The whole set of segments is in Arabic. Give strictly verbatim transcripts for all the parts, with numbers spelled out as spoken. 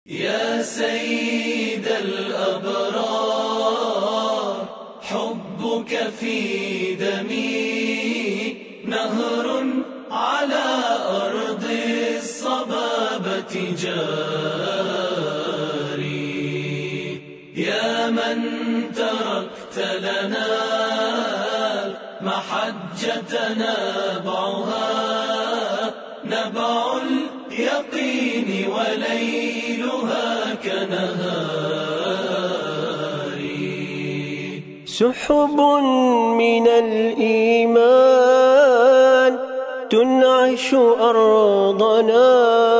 يا سيد الأبرار حبك في دمي نهر على أرض الصبابة جاري. يا من تركت لنا المحجة نبعها نبع اليقين وليلها كنهاري. سحب من الإيمان تنعش أرضنا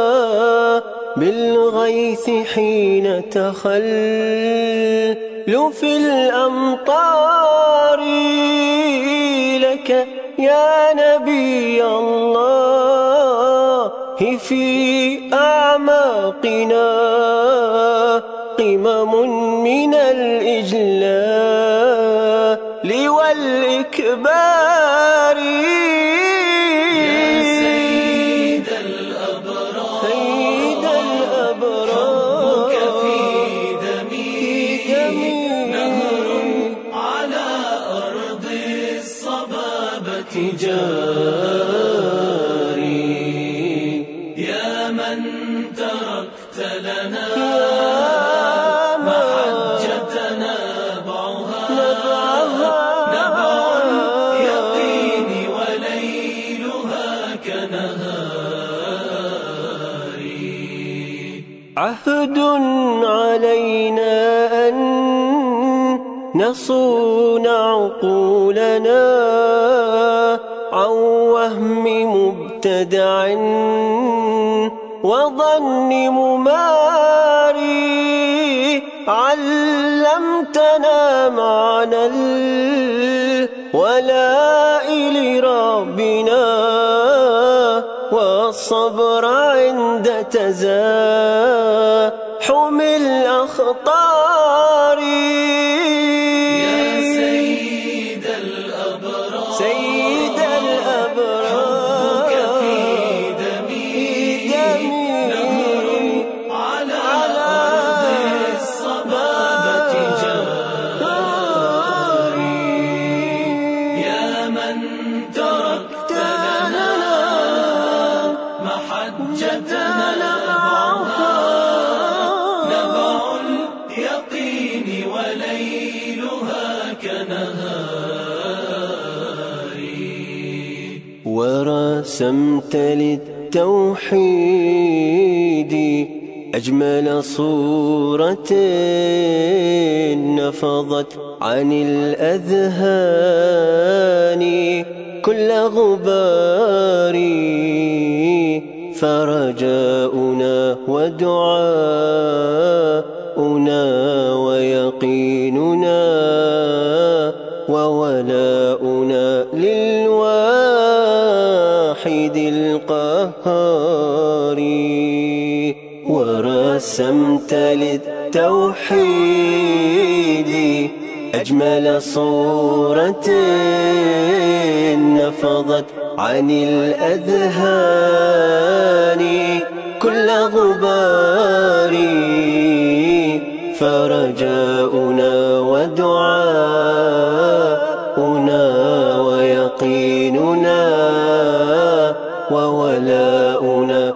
بالغيث حين تخل في الأمطار. لك يا نبي الله في أعماقنا قمم من الإجلال والإكبار. يا سيد الأبرار سيد الأبرار حبك في دمي نهر على أرض الصبابة جاري. يا من تركت لنا محجة نبعها نبع اليقين وليلها كنهاري. عهد علينا أن نصون عقولنا عن وهم مبتدع وظن مماري. علمتنا معنى الولاء لربنا والصبر عند تزاحم الأخطار. يا سيد الأبرار سيد الأبرار حبك في دمي نهر على أرض الصبابة جاري. يا من تركت لنا محجة نبعها نبع اليقين وليلها كنهاري. ورسمت للتوحيد أجمل صورة نفضت عن الأذهان كل غبار. فرجاؤنا ودعاؤنا ويقيننا وولاؤنا للواحد القهار. ورسمت للتوحيد أجمل صورة نفضت عن الأذهان كل غبار. فرجاؤنا ودعاؤنا ويقيننا وولاؤنا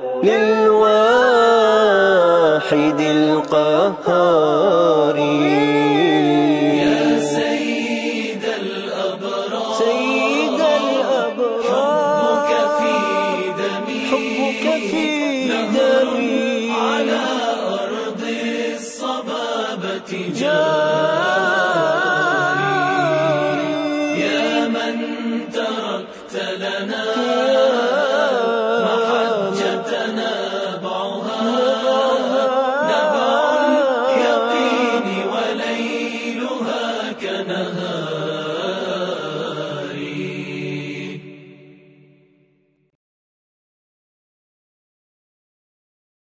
للواحد القهار. يا سيد الأبرار سيد الأبرار حبك في دمي حبك في نهر دمي على أرض الصبابة جاري. جاري. يا من تركت لنا